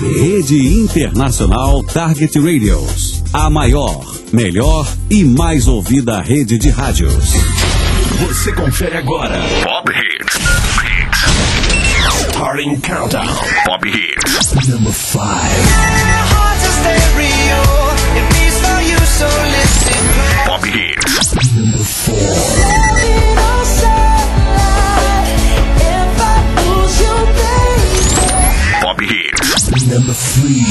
Rede Internacional Target Radios. A maior, melhor e mais ouvida rede de rádios. Você confere agora. Pop Hits. Starting Countdown. Pop Hits. Number 5. Pop Hits. Number 4. Pop Hits. Number 3.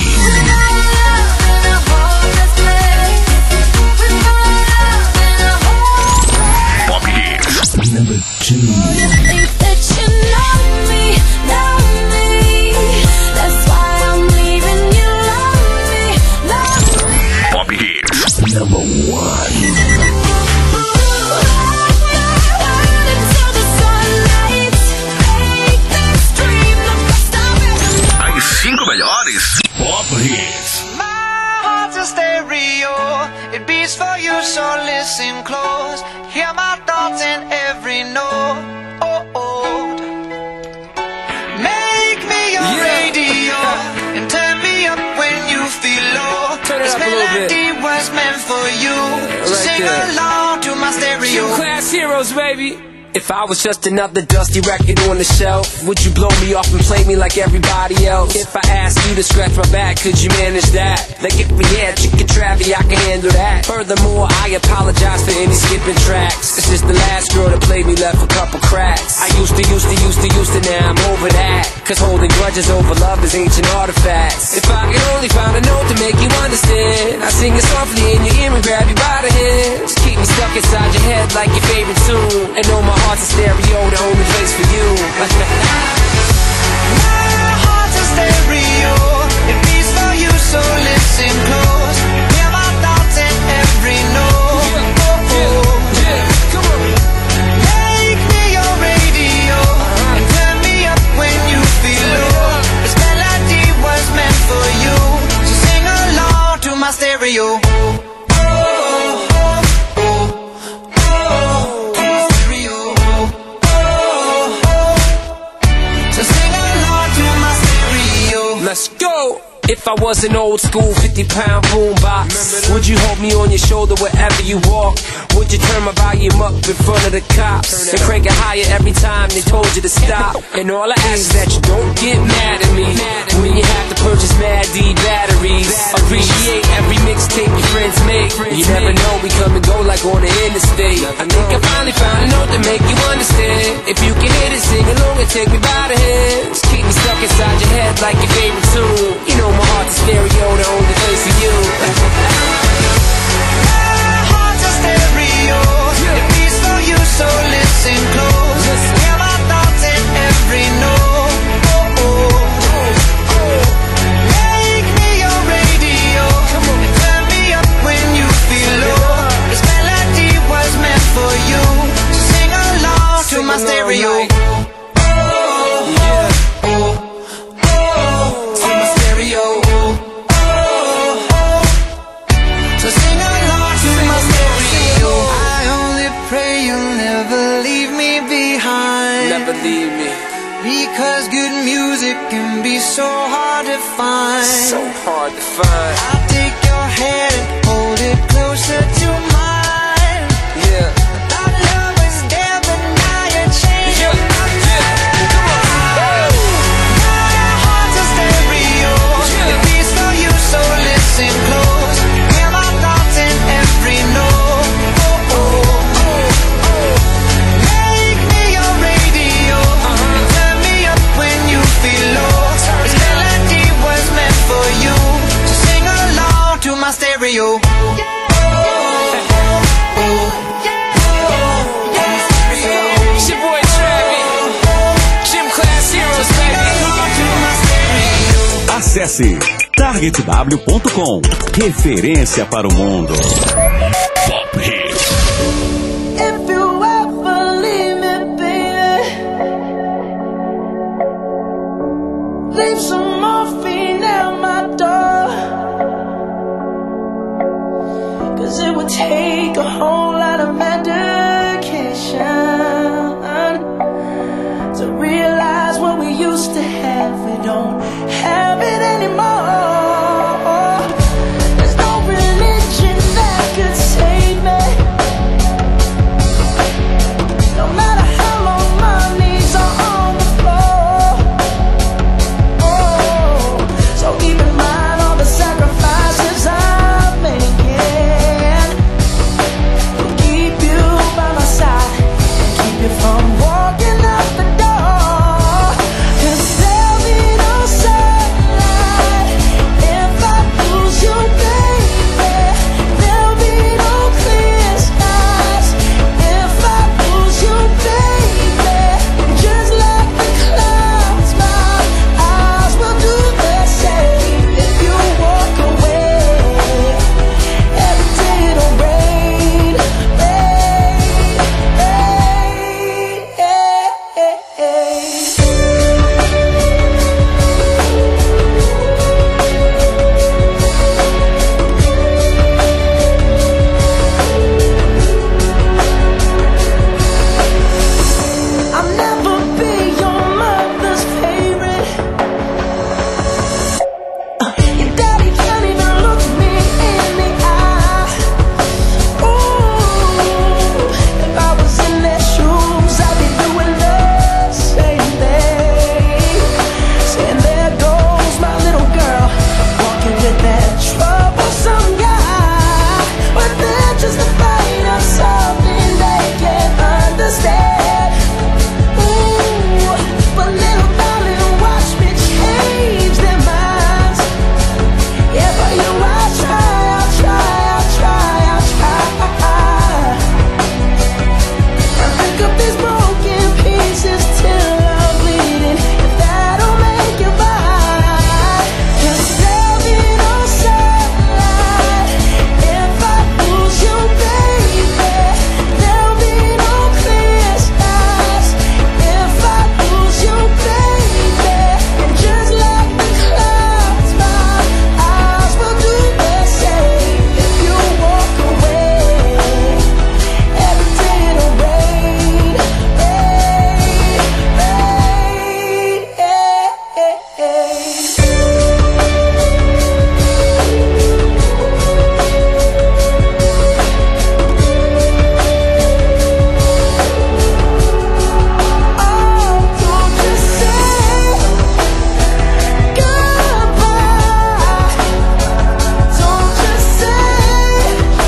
Pop Hits. Number 2. Pop Hits. Number 1. Melhores Pop Hits. My heart's a stereo. It beats for you, so listen close. Hear my thoughts in every note. Make me your radio and turn me up when you feel low. This melody was meant for you. So sing along to my stereo. Gym Class Heroes, baby. If I was just another dusty record on the shelf, would you blow me off and play me like everybody else? If I asked you to scratch my back, could you manage that? Like if we had chicken travy, I can handle that. Furthermore, I apologize for any skipping tracks. It's just the last girl that played me left a couple cracks. I used to, now I'm over that. Cause holding grudges over love is ancient artifacts. If I could only find a note to make you understand, I sing it softly in your ear and grab you by the hands. Keep me stuck inside your head like your favorite tune. And know my heart's a stereo, the only place for you. My heart's a stereo. It beats for you, so listen close. Hear my thoughts in every note. Come on. Make me your radio and turn me up when you feel low. This melody was meant for you, so sing along to my stereo. Let's go! If I was an old school 50-pound boombox, would you hold me on your shoulder wherever you walk? Would you turn my volume up in front of the cops and crank it higher every time they told you to stop? And all I ask is that you don't get mad at me when you have to purchase Mad D batteries. Appreciate every mixtape your friends make. You never know, we come and go like on the interstate. I think I finally found a note to make you understand. If you can hit it, sing along and take me by the hands. Keep me stuck inside your head like your favorite tune. You know my heart's a stereo, the only place for you. My heart's a stereo. It beats for you, so listen close. Hear my thoughts in every note. Make me your radio and turn me up when you feel low. This melody was meant for you, so sing along to my stereo. Leave me. Because good music can be so hard to find. So hard to find. I'll take your hand and hold it closer to mine. Yeah. Our love was there, but now you're changing my mind. Come on. My heart's a stereo. It beats for you, so listen close. Hear my thoughts in every note. My stereo. It's your boy Travis. Gym Class Heroes, baby. Acesse targetw.com. Referência para o mundo. Pop Hits. If you ever leave me, baby, leave some morphine at my door. Cause it would take a whole lot of medication to realize what we used to have, we don't have it anymore. There's no religion that could save me. No matter how long my knees are on the floor. Oh, so keep in mind all the sacrifices I'm making to keep you by my side and keep you from walking out the door. 'Cause there'll be no sunlight if I lose you, baby. There'll be no clear skies if I lose you, baby. And just like the clouds, my eyes will do the same. If you walk away, every day it'll rain, rain, rain, I'll never be your mother's favorite. Your daddy can't even look me in the eye. Ooh, if I was in their shoes, I'd be doing the same thing. Saying there goes my little girl, walking with that troublesome guy. But they're just afraid of something they can't understand. Ooh, but little darling, watch me change their minds. Yeah, for you I'll try, I'll try, I'll try, I'll try. I'll pick up these broken pieces till I'm bleeding, if that'll make you mine. 'Cause there'll be no sunlight if I lose you, baby. There'll be no clear skies if I lose you, baby. And just like the clouds, my eyes will do the same. If you walk away, every day it'll rain, rain, Oh, don't just say goodbye. Don't just say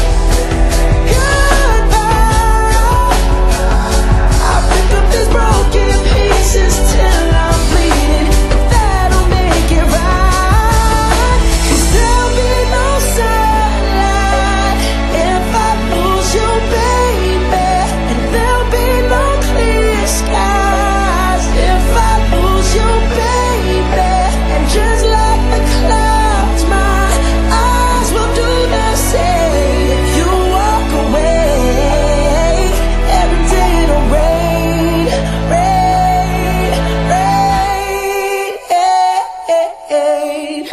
goodbye. I'll pick up these broken pieces till I'm bleeding, if that'll make it right. 'Cause there'll be no sunlight if I lose you, baby. And there'll be no clear skies if I lose you, baby. And just like the clouds, my eyes will do the same. If you walk away, every day it'll rain, rain, rain.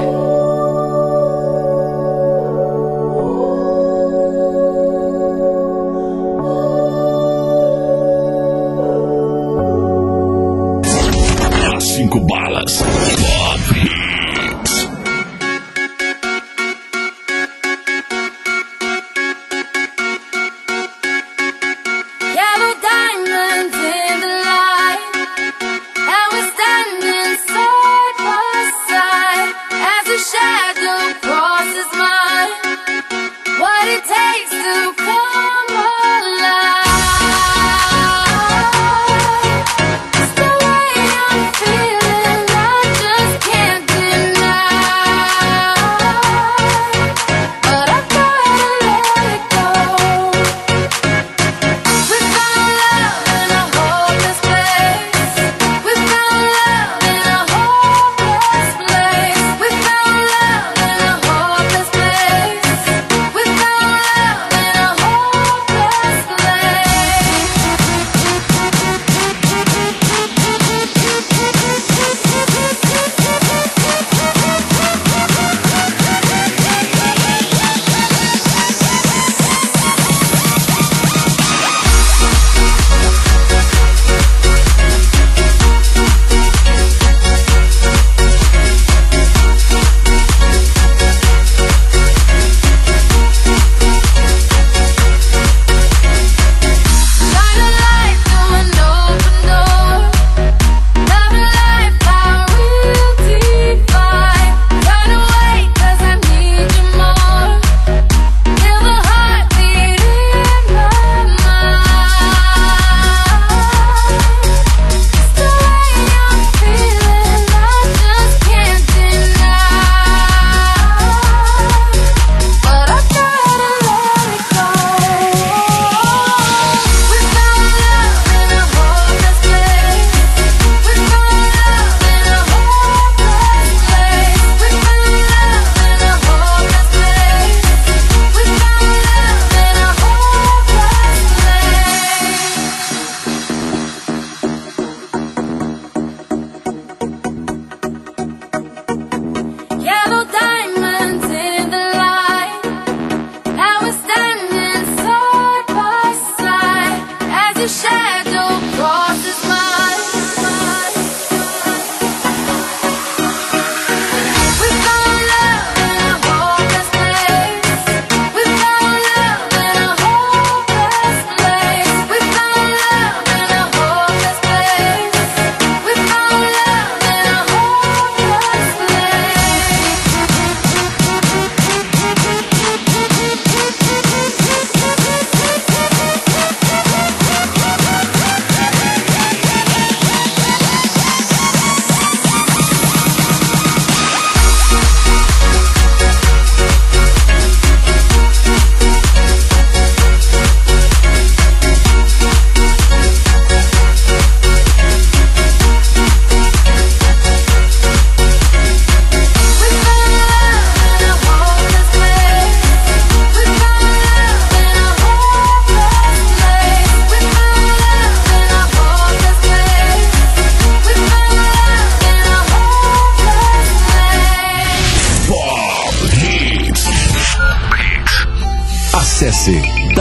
As 5 balas. Pop Hits. Yellow diamonds in the light, and we're standing side by side as a shadow crosses mine. What it takes to come alive. It's the way I'm feeling, I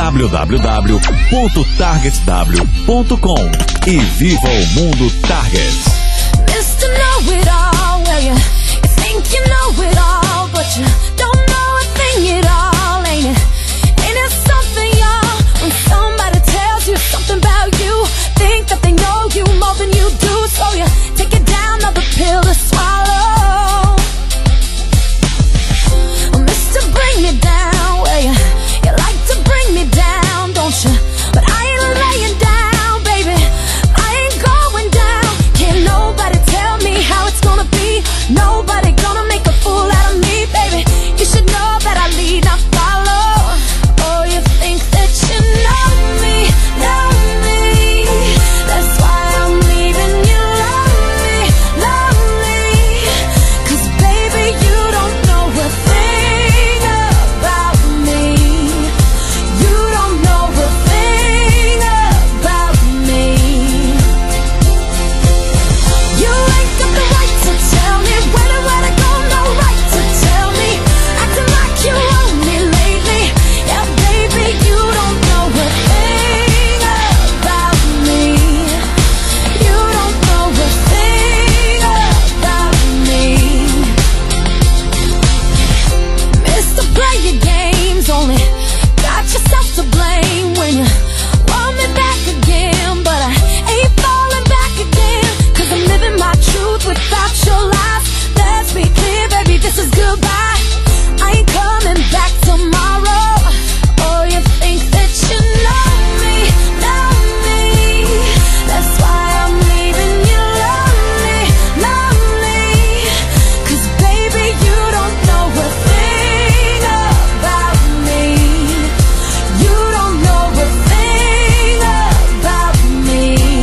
www.targetw.com e viva o mundo Target. Mr. Know-it-all, well, you think you know it all, but you don't know a thing at all, ain't it? Ain't it something, y'all, when somebody tells you something about you, think that they know you more than you do, so you take it down, another pill to swallow. Mr. Bring Me Down, well, you like to bring me down, don't you? But I ain't laying down, baby, I ain't going down. Can't nobody tell me how it's gonna be. Nobody gonna make a fool out of me, baby. You should know that I lead, not follow. Oh, you think that you know me, know me. That's why I'm leaving you lonely, lonely. 'Cause baby, you don't know a thing about me. You don't know a thing about me. You ain't got the right to tell me where to go, no right to tell me. Acting like you own me lately. Yeah, baby, you don't know a thing about me. You don't know a thing about me. Mr. Play your games, only got yourself to blame when you want me back again, but I ain't falling back again, 'cause I'm living my truth without your lies. Let's be clear, baby, this is goodbye. I ain't coming back tomorrow. Oh, you think that you know me, know me. That's why I'm leaving you lonely, lonely. 'Cause baby, you don't know a thing about me. You don't know a thing about me.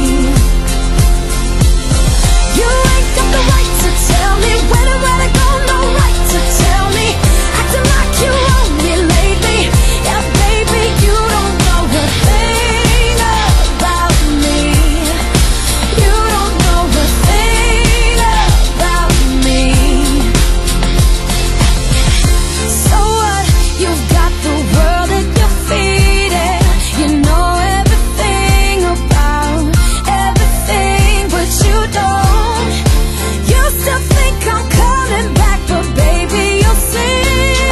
You ain't got the right to tell me where to go, no right to tell me. Acting like you own me lately. Yeah, baby, you don't know a thing about me. You don't know a thing about me. So what? You've got the world at your feet, and you know everything about everything, but you don't. You still think I'm coming back, but baby, you'll see.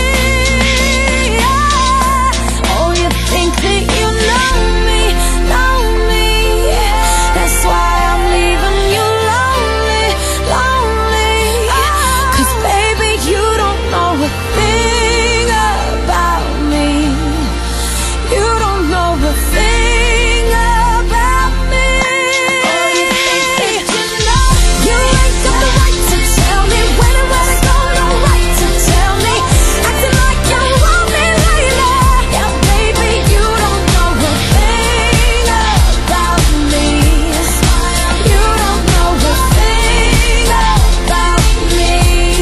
Oh, you think that you know me, know me. That's why I'm leaving you lonely, lonely. 'Cause baby, you don't know a thing about me. You don't know a thing about me. Oh, you think that you know. You ain't got the right to tell me where to go, no right to tell me. Acting like you want me lately. Yeah, baby, you don't know a thing about me. You don't know a thing about me.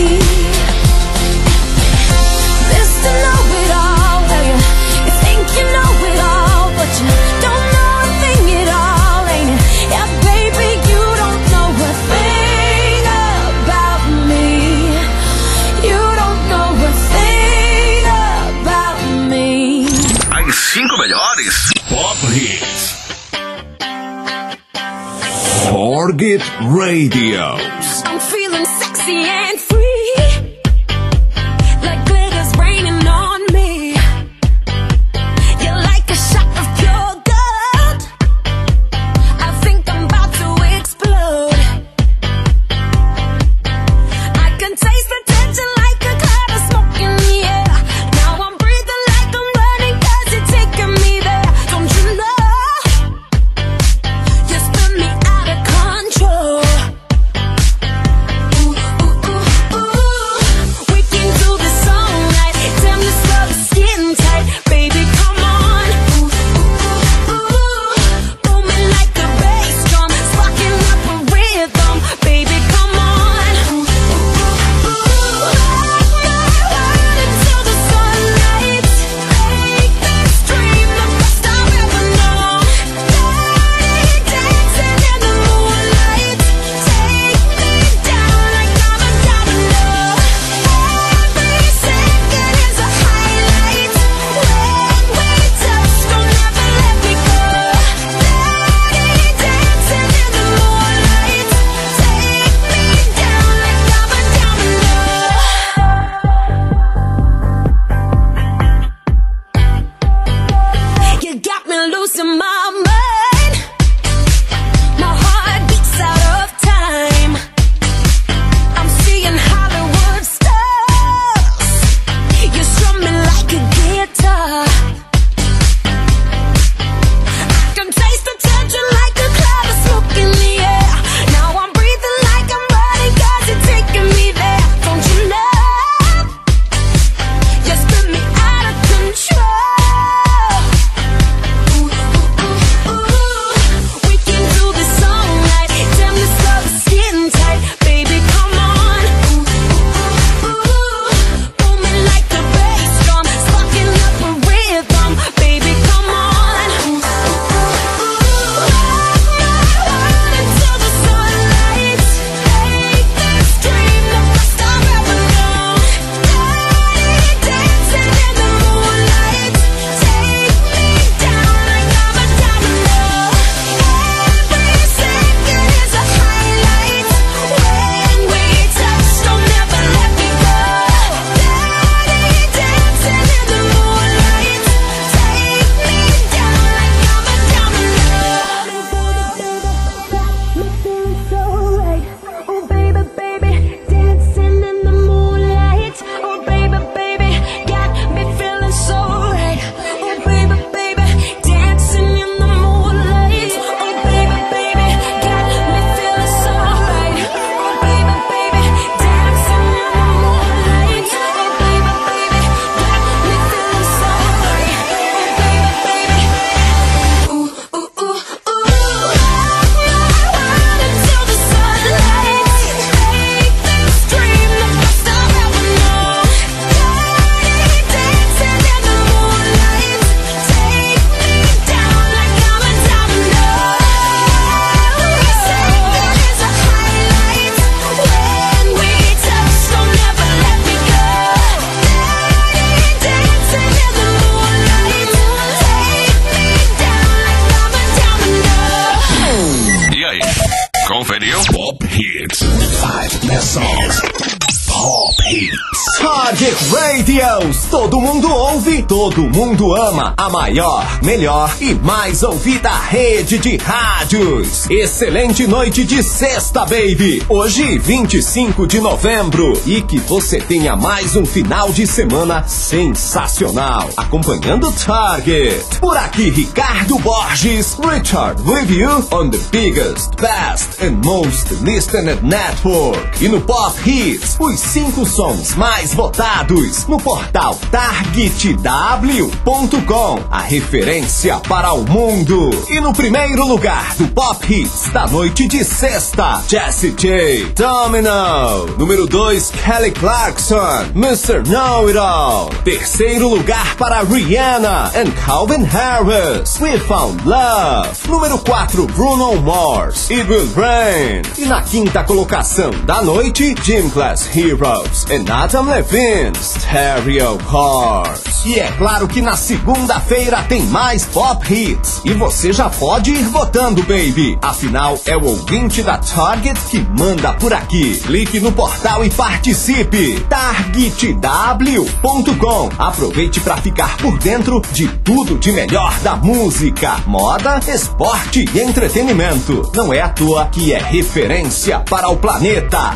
Mr. Know-it-all, well, you think you know it all, but you don't know a thing at all, ain't it? Yeah, baby, you don't know a thing about me. You don't know a thing about me. As 5 melhores Pop Hits. Target Radio. I'm feeling sexy and free, like glitter's raining on me. You're like a shot of pure gold. I think I'm about to explode. I can taste the tension like a cloud of smoke in the air. Now I'm breathing like I'm running, 'cause you're taking me there. Don't you know? You spin me out of control. Ooh, ooh, ooh. Seleção Pop Hits. Target Radios. Todo mundo ouve, todo mundo ama. A maior, melhor e mais ouvida rede de rádios. Excelente noite de sexta, baby. Hoje, 25 de novembro. E que você tenha mais um final de semana sensacional. Acompanhando Target. Por aqui, Ricardo Borges. Richard with you on the biggest, best and most listened network. E no Pop Hits, os 5 sons mais votados no portal targetw.com, a referência para o mundo. E no primeiro lugar do Pop Hits da noite de sexta, Jessie J, Domino. Número 2, Kelly Clarkson, Mr. Know-It-All. Terceiro lugar para Rihanna and Calvin Harris, We Found Love. Número 4, Bruno Mars, It Will Rain. E na quinta colocação da noite, Gym Class Heroes and Adam Levine, Stereo Cars. E é claro que na segunda-feira tem mais Pop Hits. E você já pode ir votando, baby. Afinal, é o ouvinte da Target que manda por aqui. Clique no portal e participe. targetw.com. Aproveite para ficar por dentro de tudo de melhor da música, moda, esporte e entretenimento. Não é à toa que é referência para o planeta.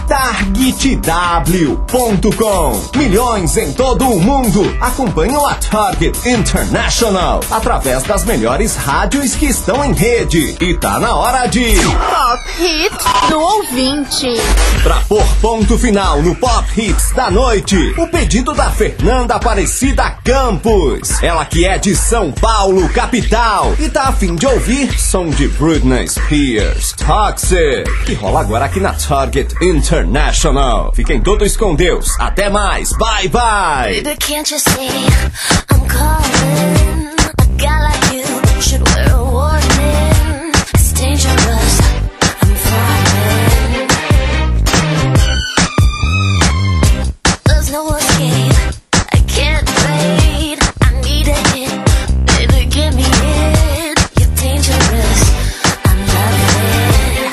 targetw.com. Milhões em todo o mundo acompanham a Target International através das melhores rádios que estão em rede. E tá na hora de Pop Hits do ouvinte. Pra pôr ponto final no Pop Hits da noite, o pedido da Fernanda Aparecida Campos. Ela que é de São Paulo, capital, e tá a fim de ouvir som de Britney Spears, Toxic, que rola agora aqui na Target International. Fiquem todos com Deus. Até mais. Bye, bye. Baby, can't you see I'm calling? A guy like you should wear a warning. It's dangerous. I'm falling. There's no escape. I can't wait. I need a hit. Baby, give me it. You're dangerous. I'm loving it.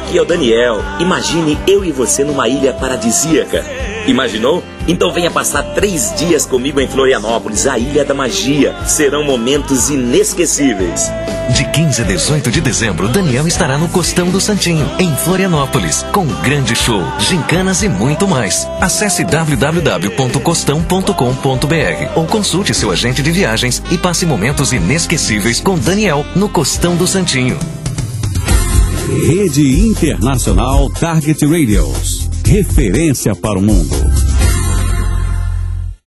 aqui é o Daniel. Imagine eu e você numa ilha paradisíaca. Imaginou? Então venha passar 3 dias comigo em Florianópolis, a Ilha da Magia. Serão momentos inesquecíveis. De 15 a 18 de dezembro, Daniel estará no Costão do Santinho, em Florianópolis, com um grande show, gincanas e muito mais. Acesse www.costão.com.br ou consulte seu agente de viagens e passe momentos inesquecíveis com Daniel no Costão do Santinho. Rede Internacional Target Radios. Referência para o mundo.